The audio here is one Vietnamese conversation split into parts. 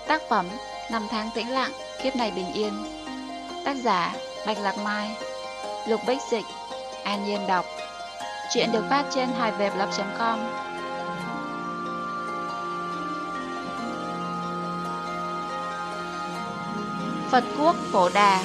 Tác phẩm Năm tháng tĩnh lặng, kiếp này bình yên. Tác giả Bạch Lạc Mai. Lục Bích dịch, An Nhiên đọc. Chuyện được phát trên haiwebblog.com. Phật Quốc Phổ Đà.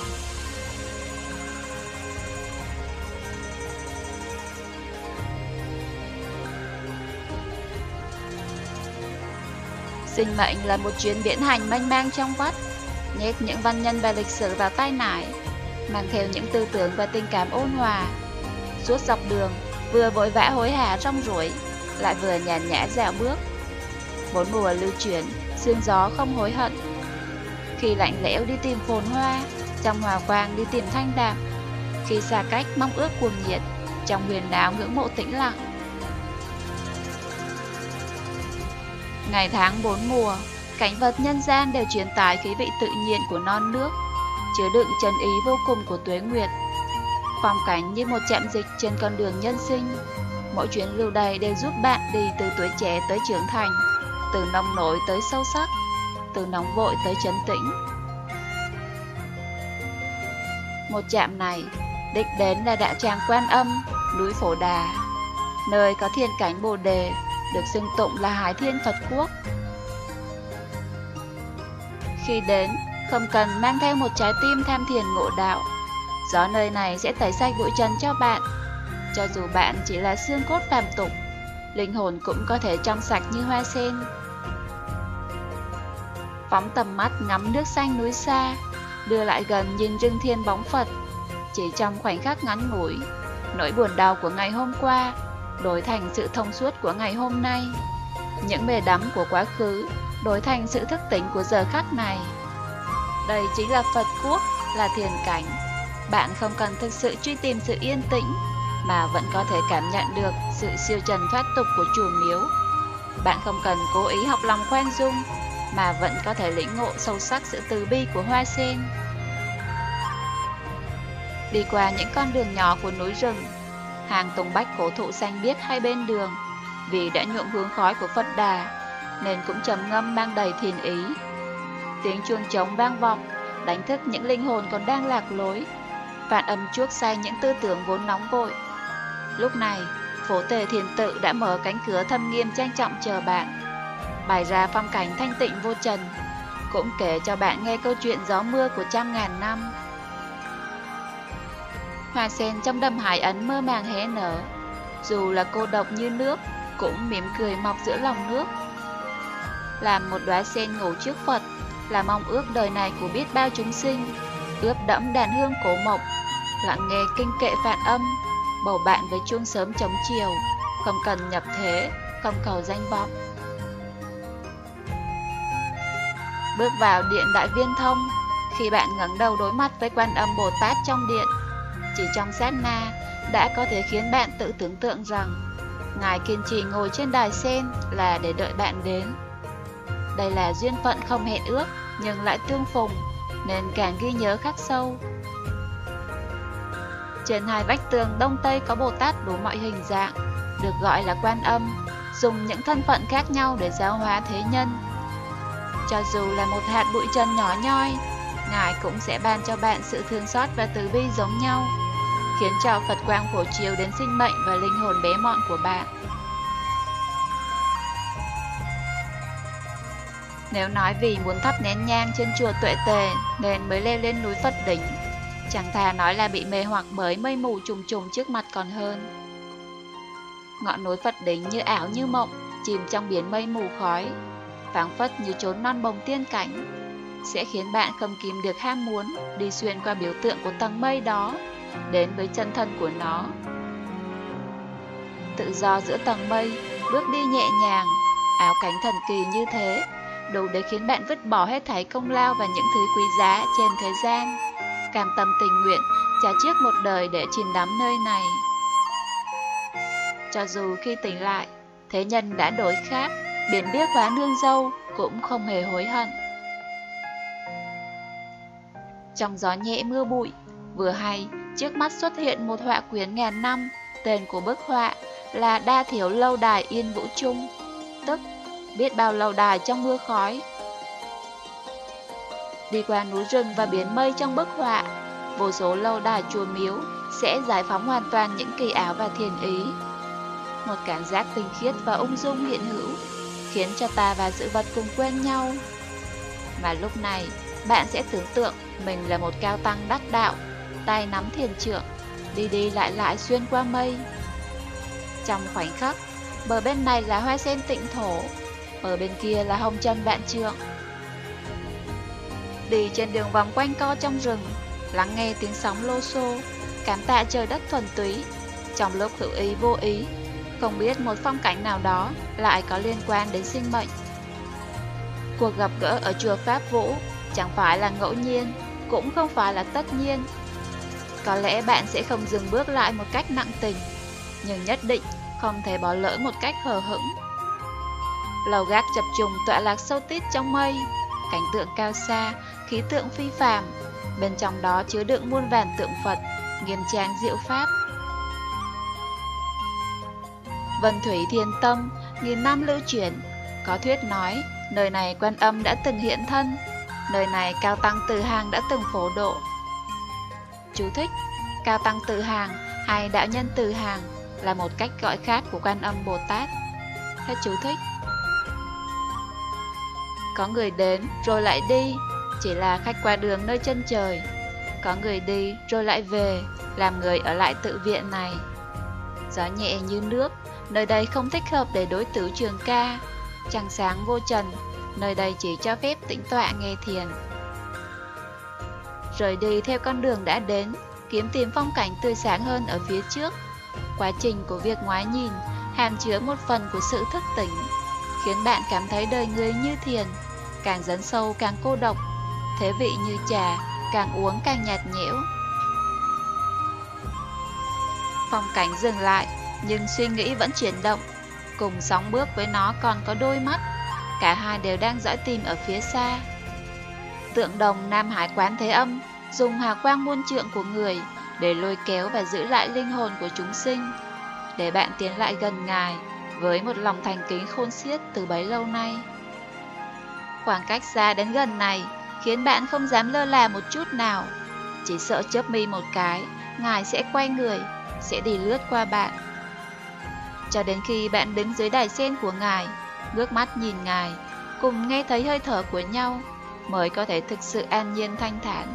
Sinh mệnh là một chuyến biển hành mênh mang trong vắt, nhét những văn nhân và lịch sử vào tay nải, mang theo những tư tưởng và tình cảm ôn hòa. Suốt dọc đường, vừa vội vã hối hả rong ruổi, lại vừa nhàn nhã dạo bước. Bốn mùa lưu chuyển, sương gió không hối hận. Khi lạnh lẽo đi tìm phồn hoa, trong hòa quang đi tìm thanh đạm. Khi xa cách mong ước cuồng nhiệt, trong huyền áo ngưỡng mộ tĩnh lặng. Ngày tháng bốn mùa, cảnh vật nhân gian đều truyền tải khí vị tự nhiên của non nước, chứa đựng chân ý vô cùng của tuế nguyệt. Phong cảnh như một trạm dịch trên con đường nhân sinh. Mỗi chuyến lưu đày đều giúp bạn đi từ tuổi trẻ tới trưởng thành, từ nông nổi tới sâu sắc, từ nóng vội tới trấn tĩnh. Một trạm này, đích đến là đạo tràng Quan Âm, núi Phổ Đà, nơi có thiên cảnh Bồ Đề, được xưng tụng là Hải Thiên Phật Quốc. Khi đến, không cần mang theo một trái tim tham thiền ngộ đạo, gió nơi này sẽ tẩy sạch bụi trần cho bạn. Cho dù bạn chỉ là xương cốt phàm tục, linh hồn cũng có thể trong sạch như hoa sen. Phóng tầm mắt ngắm nước xanh núi xa, đưa lại gần nhìn rừng thiên bóng Phật. Chỉ trong khoảnh khắc ngắn ngủi, nỗi buồn đau của ngày hôm qua đổi thành sự thông suốt của ngày hôm nay. Những mê đắm của quá khứ đổi thành sự thức tỉnh của giờ khắc này. Đây chính là Phật Quốc, là thiền cảnh. Bạn không cần thực sự truy tìm sự yên tĩnh, mà vẫn có thể cảm nhận được sự siêu trần thoát tục của chùa miếu. Bạn không cần cố ý học lòng khoan dung, mà vẫn có thể lĩnh ngộ sâu sắc sự từ bi của hoa sen. Đi qua những con đường nhỏ của núi rừng, hàng tùng bách cổ thụ xanh biếc hai bên đường, vì đã nhuộm hướng khói của Phật Đà, nên cũng trầm ngâm mang đầy thiền ý. Tiếng chuông trống vang vọng, đánh thức những linh hồn còn đang lạc lối, phản âm chuốc say những tư tưởng vốn nóng vội. Lúc này, Phổ Tề Thiền Tự đã mở cánh cửa thâm nghiêm trang trọng chờ bạn, bày ra phong cảnh thanh tịnh vô trần, cũng kể cho bạn nghe câu chuyện gió mưa của trăm ngàn năm. Hoa sen trong đầm hải ấn mơ màng hé nở, dù là cô độc như nước, cũng mỉm cười mọc giữa lòng nước. Làm một đóa sen ngủ trước Phật là mong ước đời này của biết bao chúng sinh, ướp đẫm đàn hương cổ mộc, lặng nghe kinh kệ phạn âm, bầu bạn với chuông sớm chống chiều, không cần nhập thế, không cầu danh vọng. Bước vào điện Đại Viên Thông, khi bạn ngẩng đầu đối mặt với Quan Âm Bồ Tát trong điện, chỉ trong sát na đã có thể khiến bạn tự tưởng tượng rằng Ngài kiên trì ngồi trên đài sen là để đợi bạn đến. Đây là duyên phận không hẹn ước nhưng lại tương phùng, nên càng ghi nhớ khắc sâu. Trên hai vách tường đông tây có Bồ Tát đủ mọi hình dạng, được gọi là Quan Âm, dùng những thân phận khác nhau để giáo hóa thế nhân. Cho dù là một hạt bụi trần nhỏ nhoi, Ngài cũng sẽ ban cho bạn sự thương xót và từ bi giống nhau, khiến cho Phật quang phổ chiếu đến sinh mệnh và linh hồn bé mọn của bạn. Nếu nói vì muốn thắp nén nhang trên chùa Tuệ Tề nên mới leo lên núi Phật đỉnh, chẳng thà nói là bị mê hoặc bởi mây mù trùng trùng trước mặt còn hơn. Ngọn núi Phật đỉnh như ảo như mộng, chìm trong biển mây mù khói, phảng phất như chốn non bồng tiên cảnh, sẽ khiến bạn không kìm được ham muốn đi xuyên qua biểu tượng của tầng mây đó, đến với chân thân của nó. Tự do giữa tầng mây, bước đi nhẹ nhàng, áo cánh thần kỳ như thế, đủ để khiến bạn vứt bỏ hết thảy công lao và những thứ quý giá trên thế gian, cam tâm tình nguyện trả trước một đời để chìm đắm nơi này. Cho dù khi tỉnh lại, thế nhân đã đổi khác, biển biếc hóa nương dâu cũng không hề hối hận. Trong gió nhẹ mưa bụi, vừa hay trước mắt xuất hiện một họa quyển ngàn năm. Tên của bức họa là Đa Thiểu Lâu Đài Yên Vũ Trung, tức biết bao lâu đài trong mưa khói. đi qua núi rừng và biển mây trong bức họa, vô số lâu đài chùa miếu sẽ giải phóng hoàn toàn những kỳ ảo và thiền ý. Một cảm giác tinh khiết và ung dung hiện hữu, khiến cho ta và sự vật cùng quen nhau. Mà lúc này, bạn sẽ tưởng tượng mình là một cao tăng đắc đạo, tay nắm thiền trượng, đi đi lại lại xuyên qua mây. Trong khoảnh khắc, bờ bên này là hoa sen tịnh thổ, bờ bên kia là hồng trần vạn trượng. Đi trên đường vòng quanh co trong rừng, lắng nghe tiếng sóng lô xô, cảm tạ trời đất thuần túy. Trong lúc hữu ý vô ý, không biết một phong cảnh nào đó lại có liên quan đến sinh mệnh. Cuộc gặp gỡ ở chùa Pháp Vũ chẳng phải là ngẫu nhiên, cũng không phải là tất nhiên. Có lẽ bạn sẽ không dừng bước lại một cách nặng tình, nhưng nhất định không thể bỏ lỡ một cách hờ hững. Lầu gác chập trùng tọa lạc sâu tít trong mây, cảnh tượng cao xa, khí tượng phi phàm, bên trong đó chứa đựng muôn vàn tượng Phật, nghiêm trang diệu pháp. Vân thủy thiên tâm, nghìn năm lưu truyền, có thuyết nói nơi này Quan Âm đã từng hiện thân, nơi này Cao Tăng Từ Hàng đã từng phổ độ. Chú thích: Cao Tăng Từ Hàng hay Đạo Nhân Từ Hàng là một cách gọi khác của Quan Âm Bồ Tát. Hết chú thích. Có người đến rồi lại đi, chỉ là khách qua đường nơi chân trời. Có người đi rồi lại về, làm người ở lại tự viện này. Gió nhẹ như nước, nơi đây không thích hợp để đối tử trường ca. Trăng sáng vô trần, nơi đây chỉ cho phép tĩnh tọa nghe thiền. Rời đi theo con đường đã đến, kiếm tìm phong cảnh tươi sáng hơn ở phía trước. Quá trình của việc ngoái nhìn hàm chứa một phần của sự thức tỉnh, khiến bạn cảm thấy đời người như thiền, càng dấn sâu càng cô độc, thế vị như trà, càng uống càng nhạt nhẽo. Phong cảnh dừng lại, nhưng suy nghĩ vẫn chuyển động. Cùng sóng bước với nó còn có đôi mắt, cả hai đều đang dõi tìm ở phía xa. Tượng đồng Nam Hải Quán Thế Âm dùng hào quang muôn trượng của người để lôi kéo và giữ lại linh hồn của chúng sinh, để bạn tiến lại gần Ngài với một lòng thành kính khôn xiết từ bấy lâu nay. Khoảng cách xa đến gần này khiến bạn không dám lơ là một chút nào, chỉ sợ chớp mi một cái, Ngài sẽ quay người, sẽ đi lướt qua bạn. Cho đến khi bạn đứng dưới đài sen của Ngài, ngước mắt nhìn Ngài, cùng nghe thấy hơi thở của nhau, mới có thể thực sự an nhiên thanh thản.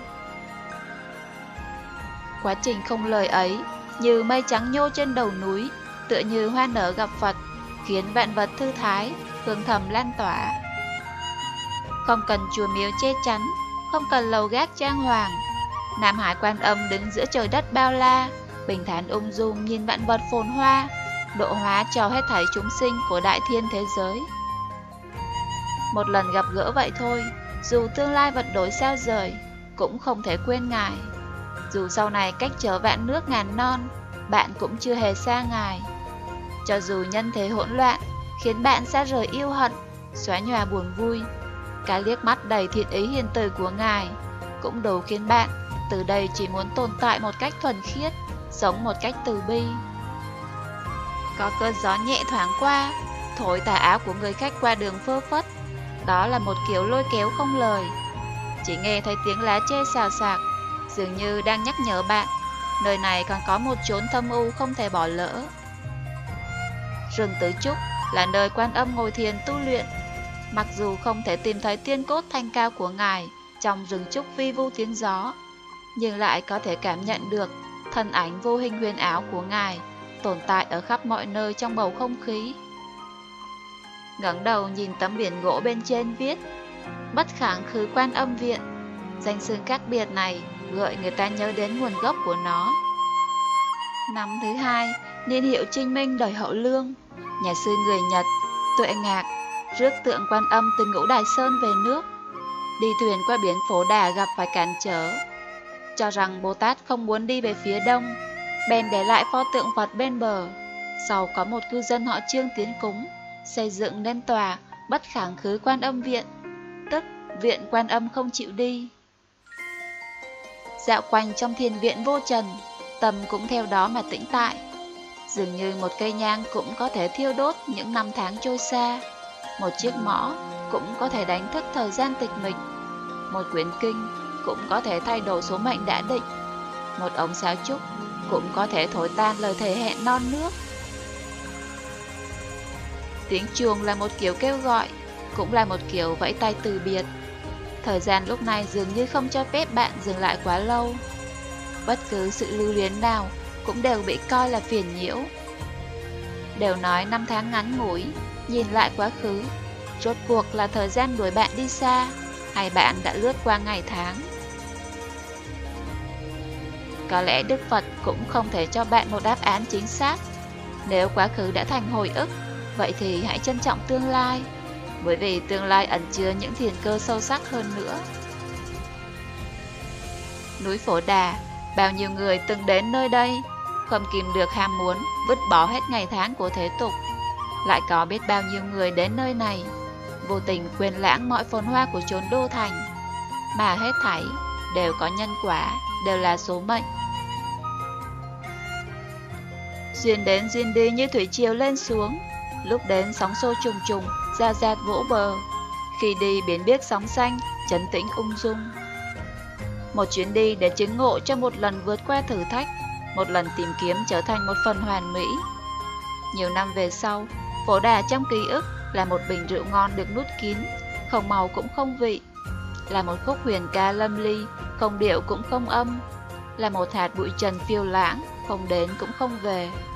Quá trình không lời ấy, như mây trắng nhô trên đầu núi, tựa như hoa nở gặp Phật, khiến vạn vật thư thái, hương thầm lan tỏa. Không cần chùa miếu che chắn, không cần lầu gác trang hoàng, Nam Hải Quan Âm đứng giữa trời đất bao la, bình thản ung dung nhìn vạn vật phồn hoa, độ hóa cho hết thảy chúng sinh của đại thiên thế giới. Một lần gặp gỡ vậy thôi, dù tương lai vật đổi sao rời, cũng không thể quên Ngài. Dù sau này cách trở vạn nước ngàn non, bạn cũng chưa hề xa Ngài. Cho dù nhân thế hỗn loạn, khiến bạn xa rời yêu hận, xóa nhòa buồn vui, cái liếc mắt đầy thiện ý hiền từ của Ngài cũng đủ khiến bạn từ đây chỉ muốn tồn tại một cách thuần khiết, sống một cách từ bi. Có cơn gió nhẹ thoáng qua, thổi tà áo của người khách qua đường phơ phất. Đó là một kiểu lôi kéo không lời. Chỉ nghe thấy tiếng lá tre xào xạc, dường như đang nhắc nhở bạn, nơi này còn có một chốn thâm u không thể bỏ lỡ. Rừng Tứ Trúc là nơi Quan Âm ngồi thiền tu luyện. Mặc dù không thể tìm thấy tiên cốt thanh cao của Ngài trong rừng trúc vi vu tiếng gió, nhưng lại có thể cảm nhận được thân ảnh vô hình huyền ảo của Ngài tồn tại ở khắp mọi nơi trong bầu không khí. Ngẩng đầu nhìn tấm biển gỗ bên trên viết Bất Kháng Khứ Quan Âm Viện. Danh xưng khác biệt này gợi người ta nhớ đến nguồn gốc của nó. Năm thứ hai, niên hiệu Trinh Minh đời Hậu Lương, nhà sư người Nhật Tuệ Ngạc rước tượng Quan Âm từ Ngũ Đài Sơn về nước. Đi thuyền qua biển Phổ Đà gặp phải cản trở, cho rằng Bồ Tát không muốn đi về phía đông, bèn để lại pho tượng Phật bên bờ. Sau có một cư dân họ Trương tiến cúng, xây dựng nên tòa Bất Kháng Khứ Quan Âm Viện, tức viện Quan Âm không chịu đi. Dạo quanh trong thiền viện vô trần, tâm cũng theo đó mà tĩnh tại. Dường như một cây nhang cũng có thể thiêu đốt những năm tháng trôi xa, một chiếc mõ cũng có thể đánh thức thời gian tịch mịch. một quyển kinh cũng có thể thay đổi số mệnh đã định. Một ống sáo trúc cũng có thể thổi tan lời thề hẹn non nước. Tiếng chuông là một kiểu kêu gọi, cũng là một kiểu vẫy tay từ biệt. Thời gian lúc này dường như không cho phép bạn dừng lại quá lâu. Bất cứ sự lưu luyến nào cũng đều bị coi là phiền nhiễu. Đều nói năm tháng ngắn ngủi, nhìn lại quá khứ, rốt cuộc là thời gian đuổi bạn đi xa, hay bạn đã lướt qua ngày tháng. Có lẽ Đức Phật cũng không thể cho bạn một đáp án chính xác. Nếu quá khứ đã thành hồi ức, vậy thì hãy trân trọng tương lai, bởi vì tương lai ẩn chứa những thiền cơ sâu sắc hơn nữa. Núi Phổ Đà, bao nhiêu người từng đến nơi đây, không kìm được ham muốn, vứt bỏ hết ngày tháng của thế tục. Lại có biết bao nhiêu người đến nơi này, vô tình quên lãng mọi phồn hoa của chốn đô thành, mà hết thảy đều có nhân quả, đều là số mệnh. Duyên đến duyên đi như thủy triều lên xuống, lúc đến sóng xô trùng trùng, ra dạt vỗ bờ, khi đi biến biết sóng xanh, trấn tĩnh ung dung. Một chuyến đi để chứng ngộ cho một lần vượt qua thử thách, một lần tìm kiếm trở thành một phần hoàn mỹ. Nhiều năm về sau, Phổ Đà trong ký ức là một bình rượu ngon được nút kín, không màu cũng không vị, là một khúc huyền ca lâm ly, không điệu cũng không âm, là một hạt bụi trần phiêu lãng, không đến cũng không về.